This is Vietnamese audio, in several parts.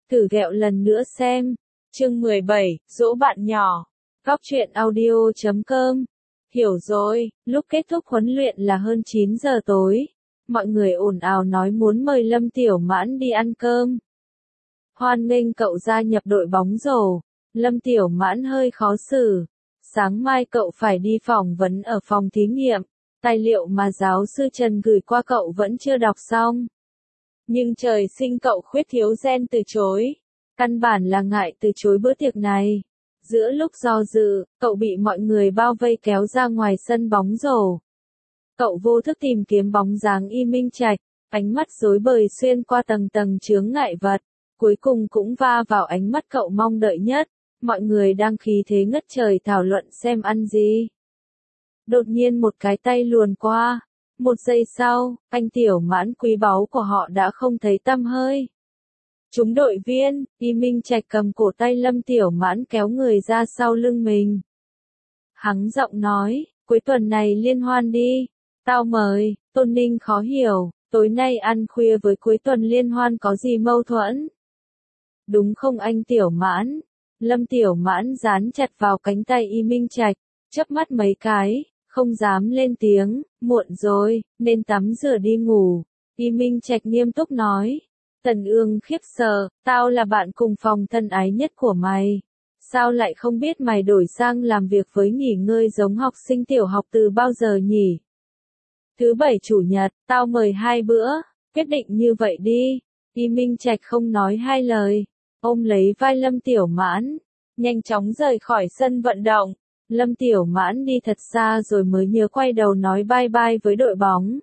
Thử ghẹo lần nữa xem. Chương 17, dỗ bạn nhỏ. Góc truyện audio.com. Hiểu rồi, lúc kết thúc huấn luyện là hơn 9 giờ tối. Mọi người ồn ào nói muốn mời Lâm Tiểu Mãn đi ăn cơm. Hoan nghênh cậu gia nhập đội bóng rổ. Lâm Tiểu Mãn hơi khó xử. Sáng mai cậu phải đi phỏng vấn ở phòng thí nghiệm. Tài liệu mà giáo sư Trần gửi qua cậu vẫn chưa đọc xong. Nhưng trời sinh cậu khuyết thiếu gen từ chối. Căn bản là ngại từ chối bữa tiệc này. Giữa lúc do dự, cậu bị mọi người bao vây kéo ra ngoài sân bóng rổ. Cậu vô thức tìm kiếm bóng dáng Y Minh Trạch, ánh mắt rối bời xuyên qua tầng tầng chướng ngại vật, cuối cùng cũng va vào ánh mắt cậu mong đợi nhất. Mọi người đang khí thế ngất trời thảo luận xem ăn gì. Đột nhiên một cái tay luồn qua. Một giây sau, anh Tiểu Mãn quý báu của họ đã không thấy tăm hơi. Chúng đội viên, Y Minh Trạch cầm cổ tay Lâm Tiểu Mãn kéo người ra sau lưng mình. Hắng giọng nói, cuối tuần này liên hoan đi. Tao mời. Tôn Ninh khó hiểu, tối nay ăn khuya với cuối tuần liên hoan có gì mâu thuẫn? Đúng không anh Tiểu Mãn? Lâm Tiểu Mãn dán chặt vào cánh tay Y Minh Trạch, chớp mắt mấy cái, không dám lên tiếng, muộn rồi, nên tắm rửa đi ngủ. Y Minh Trạch nghiêm túc nói. Tần Ương khiếp sợ, tao là bạn cùng phòng thân ái nhất của mày. Sao lại không biết mày đổi sang làm việc với nghỉ ngơi giống học sinh tiểu học từ bao giờ nhỉ? Thứ bảy chủ nhật, tao mời 2 bữa, quyết định như vậy đi. Y Minh Trạch không nói hai lời, ôm lấy vai Lâm Tiểu Mãn, nhanh chóng rời khỏi sân vận động. Lâm Tiểu Mãn đi thật xa rồi mới nhớ quay đầu nói bye bye với đội bóng.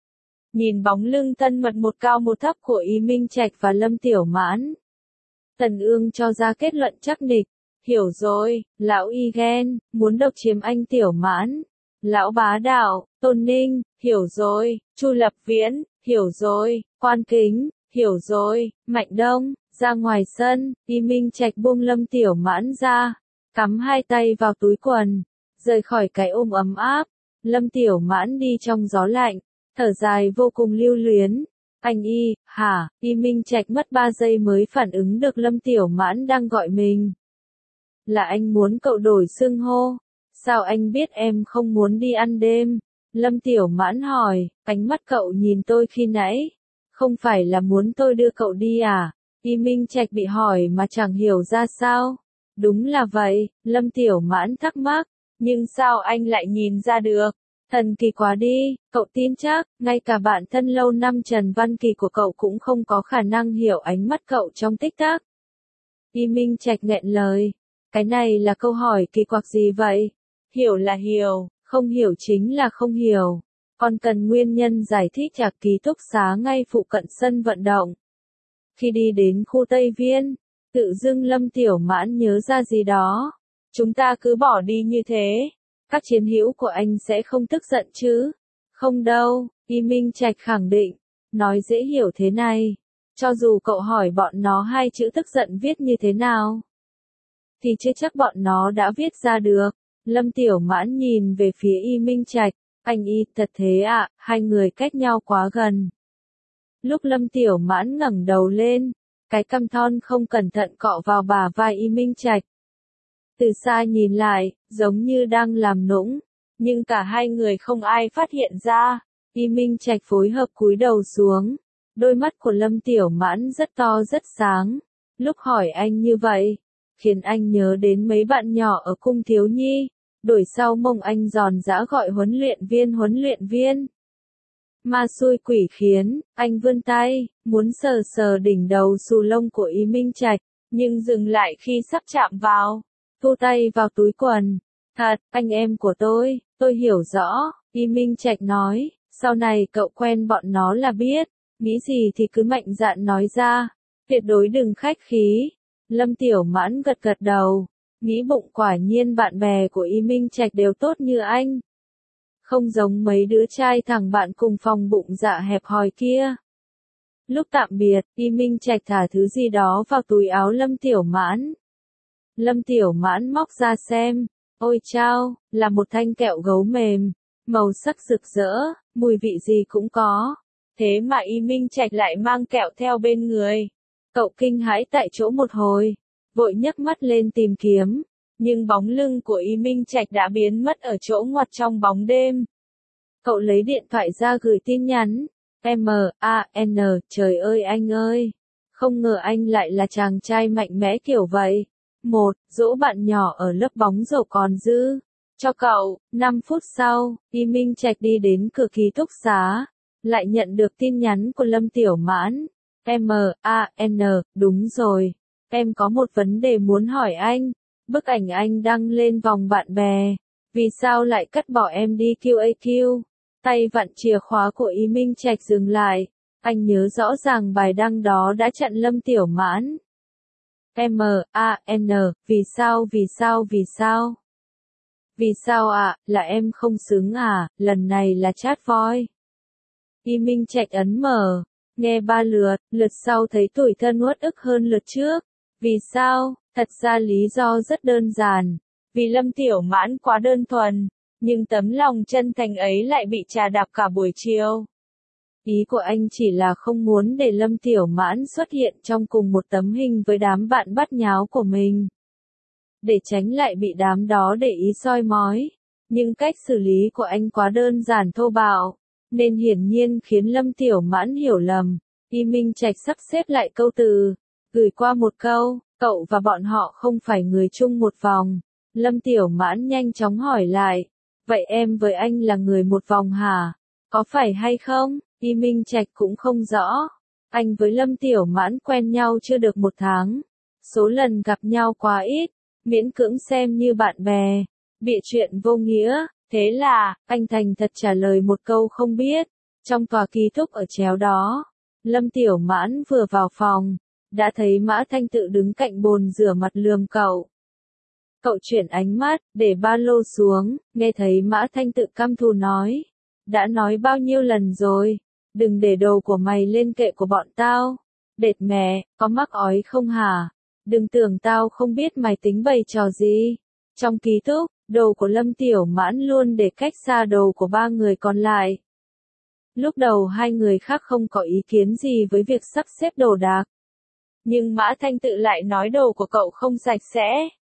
Nhìn bóng lưng thân mật một cao một thấp của Y Minh Trạch và Lâm Tiểu Mãn, Tần Ương cho ra kết luận chắc nịch. Hiểu rồi, lão Y ghen, muốn độc chiếm anh Tiểu Mãn. Lão bá đạo, Tôn Ninh, hiểu rồi, Chu Lập Viễn, hiểu rồi, Quan Kính, hiểu rồi, Mạnh Đông, ra ngoài sân. Y Minh Trạch buông Lâm Tiểu Mãn ra, cắm hai tay vào túi quần, rời khỏi cái ôm ấm áp. Lâm Tiểu Mãn đi trong gió lạnh, thở dài vô cùng lưu luyến. Anh Y, hả? Y Minh Trạch mất 3 giây mới phản ứng được Lâm Tiểu Mãn đang gọi mình. Là anh muốn cậu đổi xưng hô. Sao anh biết em không muốn đi ăn đêm? Lâm Tiểu Mãn hỏi, ánh mắt cậu nhìn tôi khi nãy. Không phải là muốn tôi đưa cậu đi à? Y Minh Trạch bị hỏi mà chẳng hiểu ra sao. Đúng là vậy, Lâm Tiểu Mãn thắc mắc. Nhưng sao anh lại nhìn ra được? Thần kỳ quá đi, cậu tin chắc, ngay cả bạn thân lâu năm Trần Văn Kỳ của cậu cũng không có khả năng hiểu ánh mắt cậu trong tích tắc. Y Minh Trạch nghẹn lời. Cái này là câu hỏi kỳ quặc gì vậy? Hiểu là hiểu, không hiểu chính là không hiểu. Còn cần nguyên nhân giải thíchจากký túc xá ngay phụ cận sân vận động. Khi đi đến khu Tây Viên, tự dưng Lâm Tiểu Mãn nhớ ra gì đó. Chúng ta cứ bỏ đi như thế. Các chiến hữu của anh sẽ không tức giận chứ? Không đâu, Y Minh Trạch khẳng định. Nói dễ hiểu thế này. Cho dù cậu hỏi bọn nó 2 chữ tức giận viết như thế nào, thì chưa chắc bọn nó đã viết ra được. Lâm Tiểu Mãn nhìn về phía Y Minh Trạch. Anh Y, thật thế ạ, hai người cách nhau quá gần. Lúc Lâm Tiểu Mãn ngẩng đầu lên, cái cằm thon không cẩn thận cọ vào bả vai Y Minh Trạch. Từ xa nhìn lại, giống như đang làm nũng, nhưng cả hai người không ai phát hiện ra. Y Minh Trạch phối hợp cúi đầu xuống. Đôi mắt của Lâm Tiểu Mãn rất to rất sáng. Lúc hỏi anh như vậy, khiến anh nhớ đến mấy bạn nhỏ ở cung thiếu nhi. Đổi sau mông anh giòn giã gọi huấn luyện viên. Ma xui quỷ khiến, anh vươn tay, muốn sờ sờ đỉnh đầu xù lông của Y Minh Trạch, nhưng dừng lại khi sắp chạm vào. Thu tay vào túi quần. Thật, anh em của tôi hiểu rõ, Y Minh Trạch nói, sau này cậu quen bọn nó là biết, nghĩ gì thì cứ mạnh dạn nói ra, tuyệt đối đừng khách khí. Lâm Tiểu Mãn gật gật đầu, nghĩ bụng quả nhiên bạn bè của Y Minh Trạch đều tốt như anh. Không giống mấy đứa trai thằng bạn cùng phòng bụng dạ hẹp hòi kia. Lúc tạm biệt, Y Minh Trạch thả thứ gì đó vào túi áo Lâm Tiểu Mãn. Lâm Tiểu Mãn móc ra xem, ôi chao, là một thanh kẹo gấu mềm, màu sắc rực rỡ, mùi vị gì cũng có. Thế mà Y Minh Trạch lại mang kẹo theo bên người. Cậu kinh hãi tại chỗ một hồi, vội nhấc mắt lên tìm kiếm, nhưng bóng lưng của Y Minh Trạch đã biến mất ở chỗ ngoặt trong bóng đêm. Cậu lấy điện thoại ra gửi tin nhắn, M.A.N. Trời ơi anh ơi, không ngờ anh lại là chàng trai mạnh mẽ kiểu vậy. Dỗ bạn nhỏ ở lớp bóng rổ còn giữ cho cậu. 5 phút sau, Y Minh Trạch đi đến cửa ký túc xá, lại nhận được tin nhắn của Lâm Tiểu Mãn. M.A.N. Đúng rồi, em có một vấn đề muốn hỏi anh. Bức ảnh anh đăng lên vòng bạn bè, vì sao lại cắt bỏ em đi QAQ? Tay vặn chìa khóa của Y Minh Trạch dừng lại, anh nhớ rõ ràng bài đăng đó đã chặn Lâm Tiểu Mãn. M.A.N. Vì sao? Vì sao ạ, là em không xứng à, lần này là chat voi. Y Minh Trạch ấn mở, nghe 3 lượt sau thấy tủi thân uất ức hơn lượt trước. Vì sao? Thật ra lý do rất đơn giản, vì Lâm Tiểu Mãn quá đơn thuần, nhưng tấm lòng chân thành ấy lại bị trà đạp cả buổi chiều. Ý của anh chỉ là không muốn để Lâm Tiểu Mãn xuất hiện trong cùng một tấm hình với đám bạn bắt nháo của mình, để tránh lại bị đám đó để ý soi mói. Nhưng cách xử lý của anh quá đơn giản thô bạo, nên hiển nhiên khiến Lâm Tiểu Mãn hiểu lầm. Y Minh Trạch sắp xếp lại câu từ, gửi qua một câu, cậu và bọn họ không phải người chung một vòng. Lâm Tiểu Mãn nhanh chóng hỏi lại, vậy em với anh là người một vòng hả? Có phải hay không? Y Minh Trạch cũng không rõ. Anh với Lâm Tiểu Mãn quen nhau chưa được 1 tháng. Số lần gặp nhau quá ít, miễn cưỡng xem như bạn bè. Bịa chuyện vô nghĩa, thế là, anh thành thật trả lời một câu không biết. Trong tòa ký túc ở chéo đó, Lâm Tiểu Mãn vừa vào phòng, đã thấy Mã Thanh Tự đứng cạnh bồn rửa mặt lườm cậu. Cậu chuyển ánh mắt, để ba lô xuống, nghe thấy Mã Thanh Tự căm thù nói. Đã nói bao nhiêu lần rồi, đừng để đồ của mày lên kệ của bọn tao. Đệt mẹ, có mắc ói không hả? Đừng tưởng tao không biết mày tính bày trò gì. Trong ký túc, đồ của Lâm Tiểu Mãn luôn để cách xa đồ của 3 người còn lại. Lúc đầu 2 người khác không có ý kiến gì với việc sắp xếp đồ đạc. Nhưng Mã Thanh Tự lại nói đồ của cậu không sạch sẽ.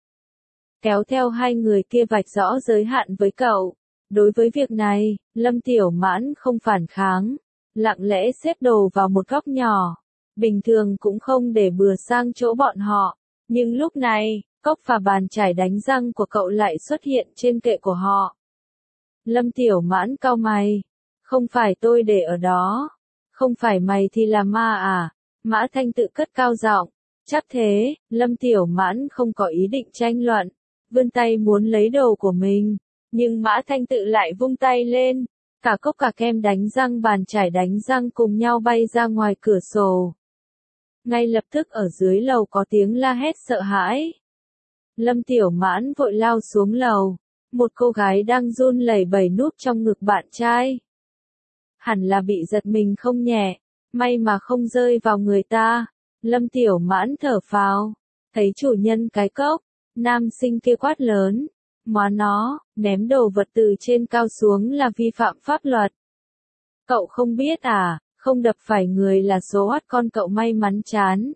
Kéo theo 2 người kia vạch rõ giới hạn với cậu. Đối với việc này, Lâm Tiểu Mãn không phản kháng, lặng lẽ xếp đồ vào một góc nhỏ. Bình thường cũng không để bừa sang chỗ bọn họ. Nhưng lúc này, cốc và bàn chải đánh răng của cậu lại xuất hiện trên kệ của họ. Lâm Tiểu Mãn cau mày. Không phải tôi để ở đó. Không phải mày thì là ma à? Mã Thanh Tự cất cao giọng. Chắc thế, Lâm Tiểu Mãn không có ý định tranh luận. Vươn tay muốn lấy đồ của mình. Nhưng Mã Thanh Tự lại vung tay lên. Cả cốc cả kem đánh răng bàn chải đánh răng cùng nhau bay ra ngoài cửa sổ. Ngay lập tức ở dưới lầu có tiếng la hét sợ hãi. Lâm Tiểu Mãn vội lao xuống lầu. Một cô gái đang run lẩy bẩy núp trong ngực bạn trai. Hẳn là bị giật mình không nhẹ. May mà không rơi vào người ta. Lâm Tiểu Mãn thở phào. Thấy chủ nhân cái cốc. Nam sinh kia quát lớn. Móa nó, ném đồ vật từ trên cao xuống là vi phạm pháp luật. Cậu không biết à, không đập phải người là số hot con cậu may mắn chán.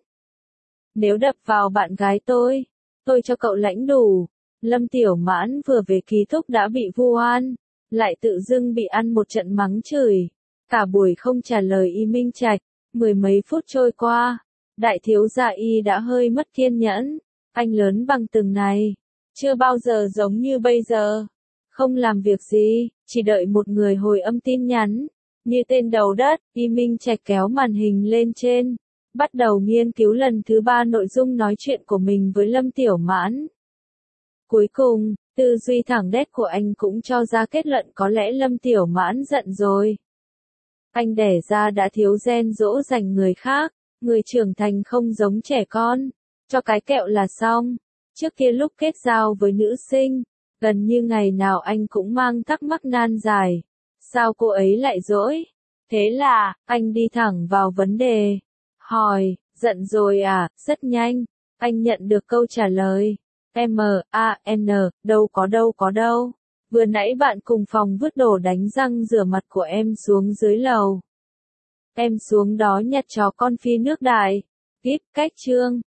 Nếu đập vào bạn gái tôi cho cậu lãnh đủ. Lâm Tiểu Mãn vừa về ký túc đã bị vu oan, lại tự dưng bị ăn một trận mắng chửi. Cả buổi không trả lời Y Minh Trạch, 10 mấy phút trôi qua, đại thiếu gia Y đã hơi mất kiên nhẫn. Anh lớn bằng từng này, chưa bao giờ giống như bây giờ. Không làm việc gì, chỉ đợi một người hồi âm tin nhắn. Như tên đầu đất, Y Minh Trạch kéo màn hình lên trên, bắt đầu nghiên cứu lần thứ 3 nội dung nói chuyện của mình với Lâm Tiểu Mãn. Cuối cùng, tư duy thẳng đét của anh cũng cho ra kết luận có lẽ Lâm Tiểu Mãn giận rồi. Anh đẻ ra đã thiếu gen dỗ dành người khác, người trưởng thành không giống trẻ con, cho cái kẹo là xong. Trước kia lúc kết giao với nữ sinh, gần như ngày nào anh cũng mang thắc mắc nan giải. Sao cô ấy lại dỗi? Thế là, anh đi thẳng vào vấn đề. Hỏi, giận rồi à? Rất nhanh, anh nhận được câu trả lời. M.A.N. Đâu có đâu. Vừa nãy bạn cùng phòng vứt đồ đánh răng rửa mặt của em xuống dưới lầu. Em xuống đó nhặt chó con phi nước đại. Tiếp cách chương